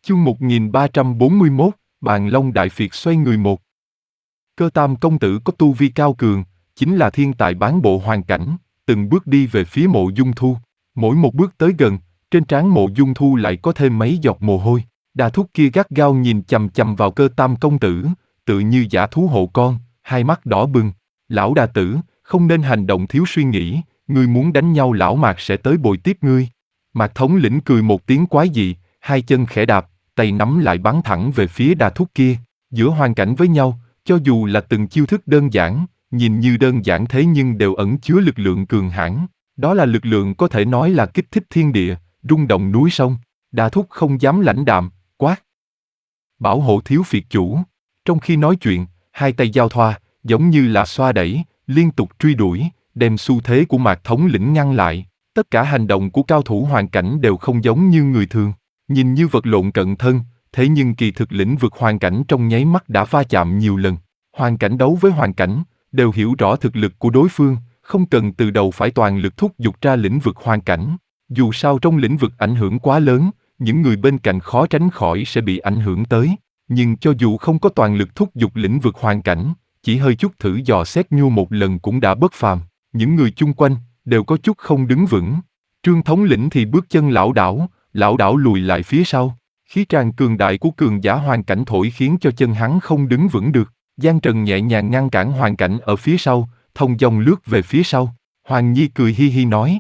Chương 1341, Bàn Long Đại Phiệt xoay người một. Cơ Tam công tử có tu vi cao cường, chính là thiên tài bán bộ hoàn cảnh, từng bước đi về phía Mộ Dung Thu. Mỗi một bước tới gần, trên trán Mộ Dung Thu lại có thêm mấy giọt mồ hôi. Đà thúc kia gắt gao nhìn chằm chằm vào Cơ Tam công tử, tự như dã thú hộ con, hai mắt đỏ bừng. Lão đà tử, không nên hành động thiếu suy nghĩ, ngươi muốn đánh nhau lão Mạc sẽ tới bồi tiếp ngươi. Mạc thống lĩnh cười một tiếng quái dị, hai chân khẽ đạp, tay nắm lại bắn thẳng về phía đà thúc kia. Giữa hoàn cảnh với nhau, cho dù là từng chiêu thức đơn giản, nhìn như đơn giản thế nhưng đều ẩn chứa lực lượng cường hãn. Đó là lực lượng có thể nói là kích thích thiên địa, rung động núi sông. Đà thúc không dám lãnh đạm, quát: bảo hộ thiếu phiệt chủ. Trong khi nói chuyện, hai tay giao thoa, giống như là xoa đẩy, liên tục truy đuổi, đem xu thế của Mạc thống lĩnh ngăn lại. Tất cả hành động của cao thủ hoàn cảnh đều không giống như người thường. Nhìn như vật lộn cận thân, thế nhưng kỳ thực lĩnh vực hoàn cảnh trong nháy mắt đã va chạm nhiều lần. Hoàn cảnh đấu với hoàn cảnh, đều hiểu rõ thực lực của đối phương, không cần từ đầu phải toàn lực thúc giục ra lĩnh vực hoàn cảnh. Dù sao trong lĩnh vực ảnh hưởng quá lớn, những người bên cạnh khó tránh khỏi sẽ bị ảnh hưởng tới. Nhưng cho dù không có toàn lực thúc giục lĩnh vực hoàn cảnh, chỉ hơi chút thử dò xét nhu một lần cũng đã bất phàm. Những người chung quanh đều có chút không đứng vững. Trương thống lĩnh thì bước chân lảo đảo lùi lại phía sau. Khí tràn cường đại của cường giả hoàn cảnh thổi khiến cho chân hắn không đứng vững được. Giang Trần nhẹ nhàng ngăn cản hoàn cảnh ở phía sau, thông dong lướt về phía sau. Hoàng Nhi cười hi hi nói: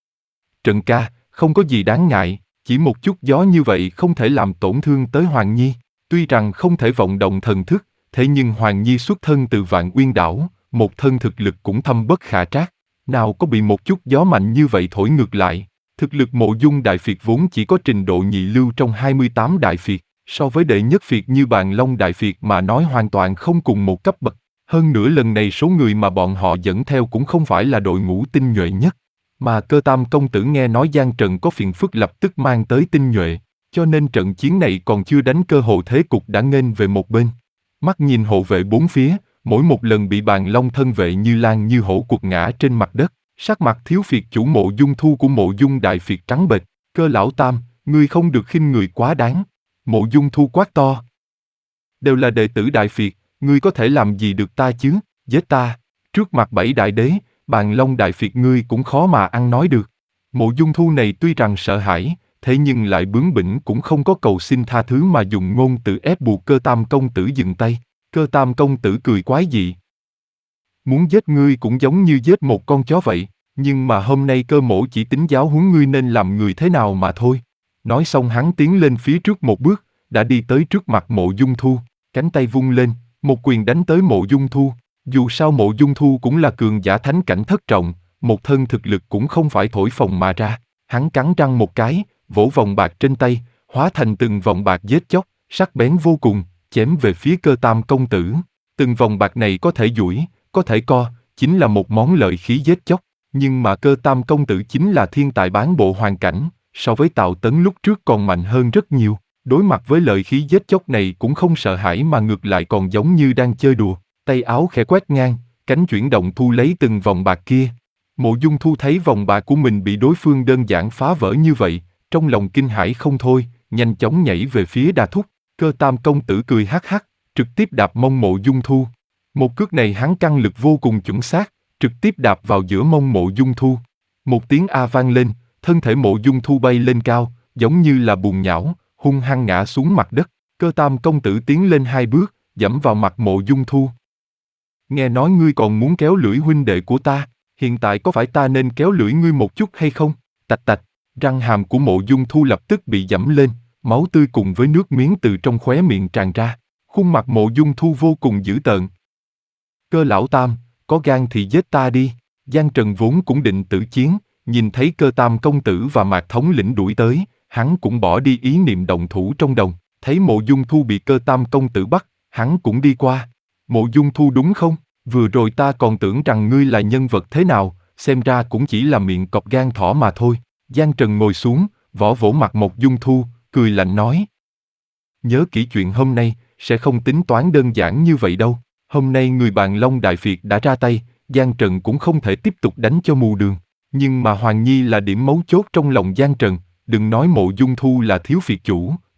Trần ca, không có gì đáng ngại, chỉ một chút gió như vậy không thể làm tổn thương tới Hoàng Nhi. Tuy rằng không thể vọng động thần thức, thế nhưng Hoàng Nhi xuất thân từ Vạn Uyên đảo, một thân thực lực cũng thâm bất khả trắc, nào có bị một chút gió mạnh như vậy thổi ngược lại. Thực lực Mộ Dung Đại Phiệt vốn chỉ có trình độ nhị lưu trong 28 Đại Phiệt, so với đệ nhất Phiệt như Bàn Long Đại Phiệt mà nói hoàn toàn không cùng một cấp bậc. Hơn nữa lần này số người mà bọn họ dẫn theo cũng không phải là đội ngũ tinh nhuệ nhất, mà Cơ Tam công tử nghe nói Giang Trần có phiền phức lập tức mang tới tinh nhuệ, cho nên trận chiến này còn chưa đánh cơ hồ thế cục đã nghênh về một bên. Mắt nhìn hộ vệ bốn phía, mỗi một lần bị Bàn Long thân vệ như lang như hổ quật ngã trên mặt đất, sắc mặt thiếu phiệt chủ Mộ Dung Thu của Mộ Dung Đại Phiệt trắng bệch. Cơ lão tam, ngươi không được khinh người quá đáng. Mộ Dung Thu quát to: đều là đệ tử Đại Phiệt, ngươi có thể làm gì được ta chứ? Giết ta! Trước mặt bảy đại đế, Bàn Long Đại Phiệt ngươi cũng khó mà ăn nói được. Mộ Dung Thu này tuy rằng sợ hãi, thế nhưng lại bướng bỉnh cũng không có cầu xin tha thứ mà dùng ngôn từ ép buộc Cơ Tam công tử dừng tay. Cơ Tam công tử cười quái dị: muốn giết ngươi cũng giống như giết một con chó vậy, nhưng mà hôm nay Cơ mỗ chỉ tính giáo huấn ngươi nên làm người thế nào mà thôi. Nói xong hắn tiến lên phía trước một bước, đã đi tới trước mặt Mộ Dung Thu, cánh tay vung lên, một quyền đánh tới Mộ Dung Thu. Dù sao Mộ Dung Thu cũng là cường giả thánh cảnh thất trọng, một thân thực lực cũng không phải thổi phồng mà ra. Hắn cắn răng một cái, vỗ vòng bạc trên tay, hóa thành từng vòng bạc giết chóc, sắc bén vô cùng, chém về phía Cơ Tam công tử. Từng vòng bạc này có thể duỗi, có thể co, chính là một món lợi khí giết chóc. Nhưng mà Cơ Tam công tử chính là thiên tài bán bộ hoàn cảnh, so với Tào Tấn lúc trước còn mạnh hơn rất nhiều. Đối mặt với lợi khí giết chóc này cũng không sợ hãi mà ngược lại còn giống như đang chơi đùa. Tay áo khẽ quét ngang, cánh chuyển động thu lấy từng vòng bạc kia. Mộ Dung Thu thấy vòng bạc của mình bị đối phương đơn giản phá vỡ như vậy, trong lòng kinh hãi không thôi, nhanh chóng nhảy về phía Đà Thúc. Cơ Tam công tử cười hắc hắc, trực tiếp đạp mông Mộ Dung Thu. Một cước này hắn căn lực vô cùng chuẩn xác, trực tiếp đạp vào giữa mông Mộ Dung Thu. Một tiếng a vang lên, thân thể Mộ Dung Thu bay lên cao, giống như là bùn nhão, hung hăng ngã xuống mặt đất. Cơ Tam công tử tiến lên hai bước, giẫm vào mặt Mộ Dung Thu. Nghe nói ngươi còn muốn kéo lưỡi huynh đệ của ta, hiện tại có phải ta nên kéo lưỡi ngươi một chút hay không? Tạch tạch, răng hàm của Mộ Dung Thu lập tức bị giẫm lên, máu tươi cùng với nước miếng từ trong khóe miệng tràn ra. Khuôn mặt Mộ Dung Thu vô cùng dữ tợn. Cơ lão tam, có gan thì giết ta đi. Giang Trần vốn cũng định tử chiến, nhìn thấy Cơ Tam công tử và Mạc thống lĩnh đuổi tới, hắn cũng bỏ đi ý niệm động thủ trong đầu. Thấy Mộ Dung Thu bị Cơ Tam công tử bắt, hắn cũng đi qua. Mộ Dung Thu đúng không? Vừa rồi ta còn tưởng rằng ngươi là nhân vật thế nào, xem ra cũng chỉ là miệng cọp gan thỏ mà thôi. Giang Trần ngồi xuống, vỗ vỗ mặt Mộ Dung Thu, cười lạnh nói: nhớ kỹ chuyện hôm nay, sẽ không tính toán đơn giản như vậy đâu. Hôm nay người Bàn Long Đại Phiệt đã ra tay, Giang Trần cũng không thể tiếp tục đánh cho mù đường. Nhưng mà Hoàng Nhi là điểm mấu chốt trong lòng Giang Trần, đừng nói Mộ Dung Thu là thiếu phiệt chủ,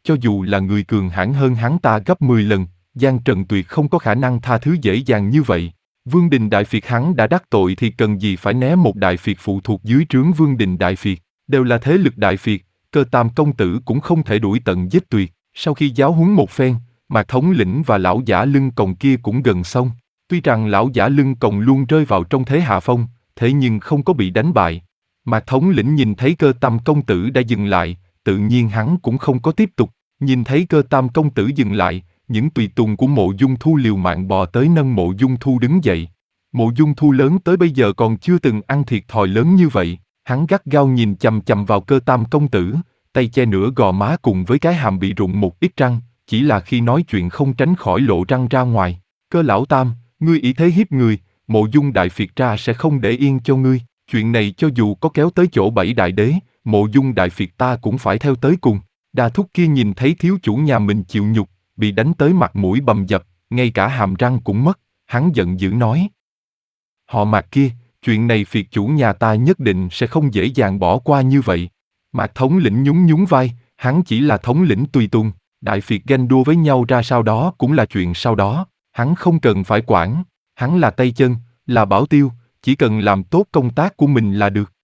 cho dù là người cường hãn hơn hắn ta gấp 10 lần, Giang Trần tuyệt không có khả năng tha thứ dễ dàng như vậy. Vương Đình Đại Phiệt hắn đã đắc tội thì cần gì phải né một Đại Phiệt phụ thuộc dưới trướng Vương Đình Đại Phiệt, đều là thế lực Đại Phiệt, Cơ Tam công tử cũng không thể đuổi tận giết tuyệt. Sau khi giáo huấn một phen, Mạc thống lĩnh và lão giả lưng còng kia cũng gần xong. Tuy rằng lão giả lưng còng luôn rơi vào trong thế hạ phong, thế nhưng không có bị đánh bại. Mạc thống lĩnh nhìn thấy Cơ Tam công tử đã dừng lại, tự nhiên hắn cũng không có tiếp tục. Nhìn thấy Cơ Tam công tử dừng lại, những tùy tùng của Mộ Dung Thu liều mạng bò tới nâng Mộ Dung Thu đứng dậy. Mộ Dung Thu lớn tới bây giờ còn chưa từng ăn thiệt thòi lớn như vậy, hắn gắt gao nhìn chằm chằm vào Cơ Tam công tử, tay che nửa gò má cùng với cái hàm bị rụng một ít răng, chỉ là khi nói chuyện không tránh khỏi lộ răng ra ngoài. Cơ lão Tam, ngươi ý thế hiếp người, Mộ Dung Đại Phiệt ra sẽ không để yên cho ngươi, chuyện này cho dù có kéo tới chỗ bảy đại đế, Mộ Dung Đại Phiệt ta cũng phải theo tới cùng. Đa thúc kia nhìn thấy thiếu chủ nhà mình chịu nhục, bị đánh tới mặt mũi bầm dập, ngay cả hàm răng cũng mất, hắn giận dữ nói. Họ Mạc kia, chuyện này Phiệt chủ nhà ta nhất định sẽ không dễ dàng bỏ qua như vậy. Mạc thống lĩnh nhún nhún vai, hắn chỉ là thống lĩnh tùy tùng, Đại Phiệt ganh đua với nhau ra sao đó cũng là chuyện sau đó, hắn không cần phải quản, hắn là tay chân, là bảo tiêu, chỉ cần làm tốt công tác của mình là được.